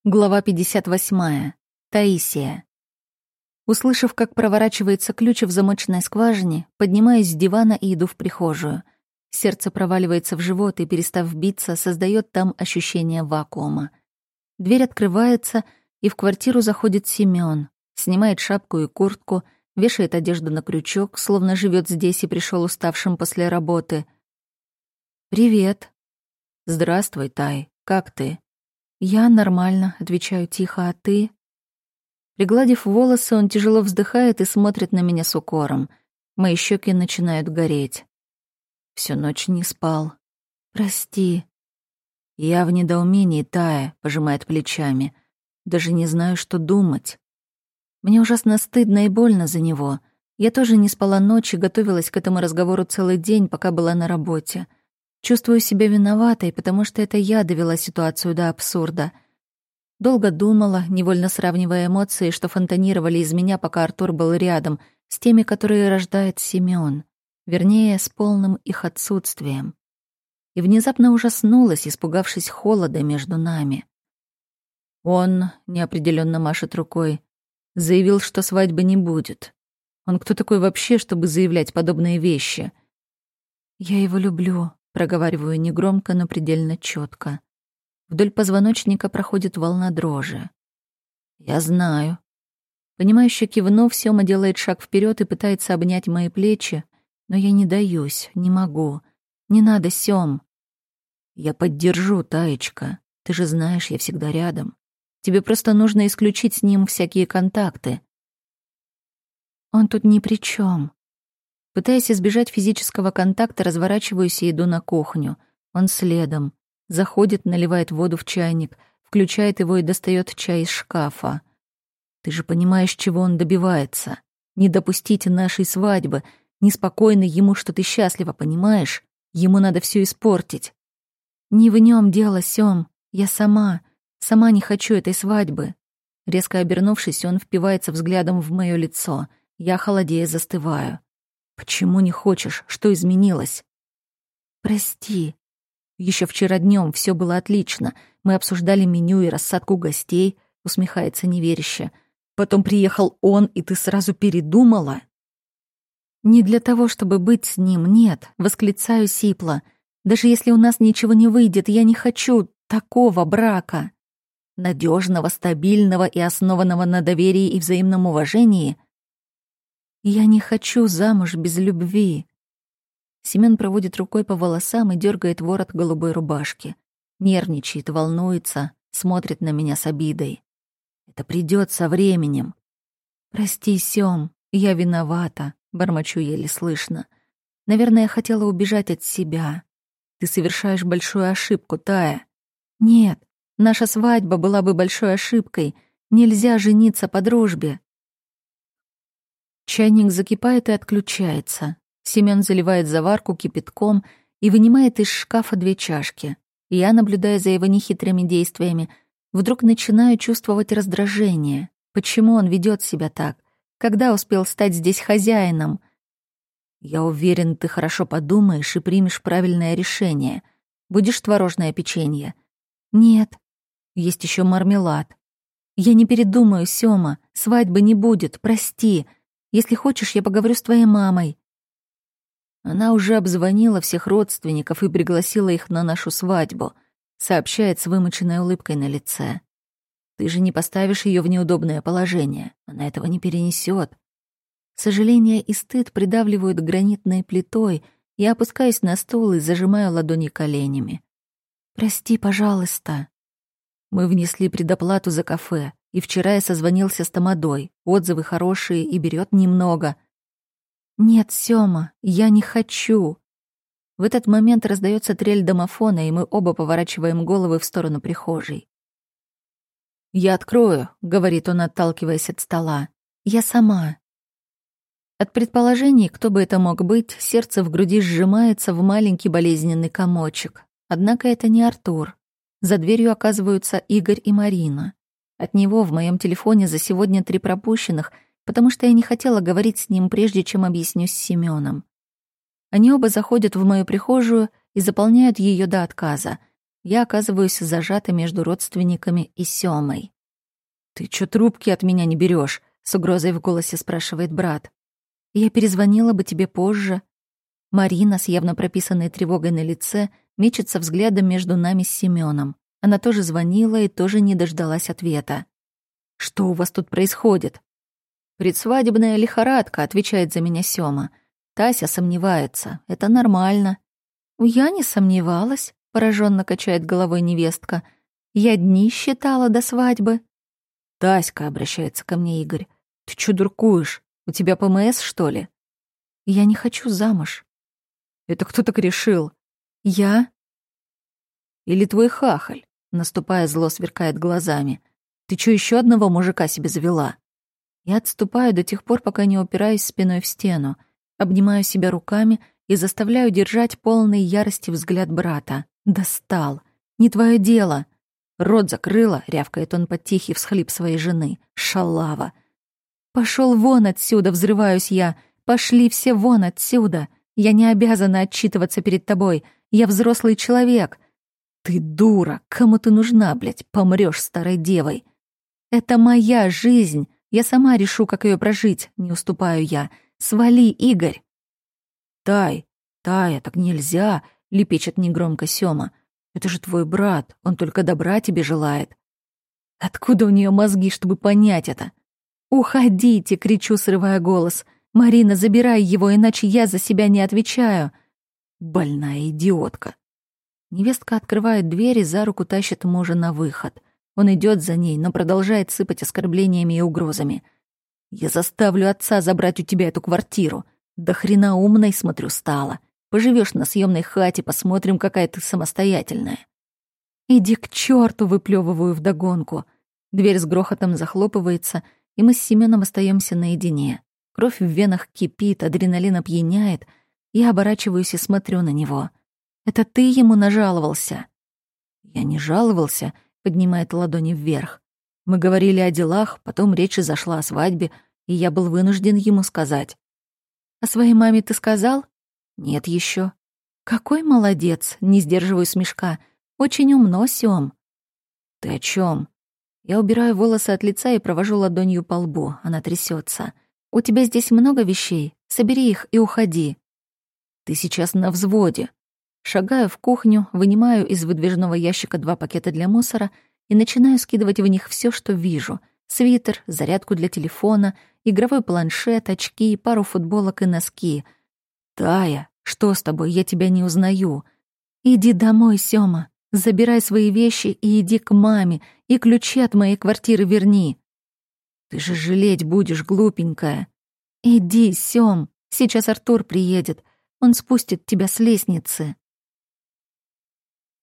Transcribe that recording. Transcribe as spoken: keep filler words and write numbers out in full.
Глава пятьдесят восемь. Таисия. Услышав, как проворачивается ключ в замочной скважине, поднимаюсь с дивана и иду в прихожую. Сердце проваливается в живот и, перестав биться, создает там ощущение вакуума. Дверь открывается, и в квартиру заходит Семён, снимает шапку и куртку, вешает одежду на крючок, словно живет здесь и пришел уставшим после работы. «Привет». «Здравствуй, Тай. Как ты?» «Я нормально», — отвечаю тихо, «а ты?» Пригладив волосы, он тяжело вздыхает и смотрит на меня с укором. Мои щеки начинают гореть. Всю ночь не спал. «Прости». «Я в недоумении, Тая», — пожимает плечами. «Даже не знаю, что думать». Мне ужасно стыдно и больно за него. Я тоже не спала ночь и готовилась к этому разговору целый день, пока была на работе. Чувствую себя виноватой, потому что это я довела ситуацию до абсурда. Долго думала, невольно сравнивая эмоции, что фонтанировали из меня, пока Артур был рядом, с теми, которые рождает Семён. Вернее, с полным их отсутствием. И внезапно ужаснулась, испугавшись холода между нами. Он неопределенно машет рукой. Заявил, что свадьбы не будет. Он кто такой вообще, чтобы заявлять подобные вещи? «Я его люблю», — проговариваю негромко, но предельно четко. Вдоль позвоночника проходит волна дрожи. «Я знаю». Понимающе кивнув, Сёма делает шаг вперед и пытается обнять мои плечи, но я не даюсь, не могу. «Не надо, Сём». «Я поддержу, Таечка. Ты же знаешь, я всегда рядом. Тебе просто нужно исключить с ним всякие контакты». «Он тут ни при чем. Пытаясь избежать физического контакта, разворачиваюсь и иду на кухню. Он следом. Заходит, наливает воду в чайник, включает его и достает чай из шкафа. «Ты же понимаешь, чего он добивается. Не допустить нашей свадьбы. Неспокойно ему, что ты счастлива, понимаешь? Ему надо все испортить». «Не в нем дело, Сём. Я сама. Сама не хочу этой свадьбы». Резко обернувшись, он впивается взглядом в моё лицо. Я, холодея, застываю. «Почему не хочешь? Что изменилось?» «Прости. Еще вчера днем все было отлично. Мы обсуждали меню и рассадку гостей», — усмехается неверяще. «Потом приехал он, и ты сразу передумала?» «Не для того, чтобы быть с ним, нет», — восклицаю сипло. «Даже если у нас ничего не выйдет, я не хочу такого брака. Надежного, стабильного и основанного на доверии и взаимном уважении. Я не хочу замуж без любви». Семён проводит рукой по волосам и дергает ворот голубой рубашки. Нервничает, волнуется, смотрит на меня с обидой. «Это придёт со временем». «Прости, Сём, я виновата», — бормочу еле слышно. «Наверное, я хотела убежать от себя. Ты совершаешь большую ошибку, Тая». «Нет, наша свадьба была бы большой ошибкой. Нельзя жениться по дружбе». Чайник закипает и отключается. Семён заливает заварку кипятком и вынимает из шкафа две чашки. Я, наблюдая за его нехитрыми действиями, вдруг начинаю чувствовать раздражение. Почему он ведёт себя так? Когда успел стать здесь хозяином? «Я уверен, ты хорошо подумаешь и примешь правильное решение. Будешь творожное печенье?» «Нет. Есть ещё мармелад». «Я не передумаю, Сёма. Свадьбы не будет, прости. Если хочешь, я поговорю с твоей мамой». Она уже обзвонила всех родственников и пригласила их на нашу свадьбу, сообщает с вымученной улыбкой на лице. «Ты же не поставишь ее в неудобное положение. Она этого не перенесет. Сожаление и стыд придавливают гранитной плитой. Я опускаюсь на стул и зажимаю ладони коленями. «Прости, пожалуйста». Мы внесли предоплату за кафе, и вчера я созвонился с Тамадой. Отзывы хорошие и берет немного. «Нет, Сёма, я не хочу». В этот момент раздается трель домофона, и мы оба поворачиваем головы в сторону прихожей. «Я открою», — говорит он, отталкиваясь от стола. «Я сама». От предположений, кто бы это мог быть, сердце в груди сжимается в маленький болезненный комочек. Однако это не Артур. За дверью оказываются Игорь и Марина. От него в моем телефоне за сегодня три пропущенных, потому что я не хотела говорить с ним, прежде чем объяснюсь с Семёном. Они оба заходят в мою прихожую и заполняют ее до отказа. я оказываюсь зажата между родственниками и Сёмой. «Ты чё трубки от меня не берёшь?» — с угрозой в голосе спрашивает брат. «Я перезвонила бы тебе позже». Марина с явно прописанной тревогой на лице мечется взглядом между нами с Семёном. Она тоже звонила и тоже не дождалась ответа. «Что у вас тут происходит?» «Предсвадебная лихорадка», — отвечает за меня Сёма. Тася сомневается. Это нормально. «Я не сомневалась», — поражённо качает головой невестка. «Я дни считала до свадьбы». «Таська», — обращается ко мне Игорь, — «ты чё дуркуешь? У тебя ПМС, что ли?» «Я не хочу замуж». «Это кто так решил?» «Я?» «Или твой хахаль?» — наступая зло сверкает глазами. «Ты чё, ещё одного мужика себе завела?» Я отступаю до тех пор, пока не упираюсь спиной в стену, обнимаю себя руками и заставляю держать полный ярости взгляд брата. «Достал! Не твоё дело!» «Рот закрыла», — рявкает он под тихий всхлип своей жены. «Шалава!» «Пошёл вон отсюда!» — взрываюсь я. «Пошли все вон отсюда! Я не обязана отчитываться перед тобой! Я взрослый человек!» «Ты дура! Кому ты нужна, блядь? Помрёшь старой девой!» «Это моя жизнь! Я сама решу, как её прожить!» — не уступаю я. «Свали, Игорь!» «Тай, Тая, так нельзя!» — лепечет негромко Сёма. «Это же твой брат, он только добра тебе желает». Откуда у неё мозги, чтобы понять это? «Уходите!» — кричу, срывая голос. «Марина, забирай его, иначе я за себя не отвечаю!» Больная идиотка. Невестка открывает дверь и за руку тащит мужа на выход. Он идёт за ней, но продолжает сыпать оскорблениями и угрозами. «Я заставлю отца забрать у тебя эту квартиру. До хрена умной, смотрю, стала. Поживёшь на съёмной хате, посмотрим, какая ты самостоятельная». «Иди к чёрту!» — выплёвываю вдогонку. Дверь с грохотом захлопывается, и мы с Семёном остаёмся наедине. Кровь в венах кипит, адреналин опьяняет. Я оборачиваюсь и смотрю на него. «Это ты ему нажаловался?» «Я не жаловался», — поднимает ладони вверх. «Мы говорили о делах, потом речь зашла о свадьбе, и я был вынужден ему сказать». «А своей маме ты сказал?» «Нет ещё». «Какой молодец!» — не сдерживаю смешка. «Очень умно, Сём». «Ты о чём?» Я убираю волосы от лица и провожу ладонью по лбу. Она трясётся. «У тебя здесь много вещей? Собери их и уходи». «Ты сейчас на взводе». Шагаю в кухню, вынимаю из выдвижного ящика два пакета для мусора и начинаю скидывать в них всё, что вижу. Свитер, зарядку для телефона, игровой планшет, очки, пару футболок и носки. «Тая, что с тобой? Я тебя не узнаю». «Иди домой, Сёма. Забирай свои вещи и иди к маме, и ключи от моей квартиры верни». «Ты же жалеть будешь, глупенькая». «Иди, Сём. Сейчас Артур приедет. Он спустит тебя с лестницы».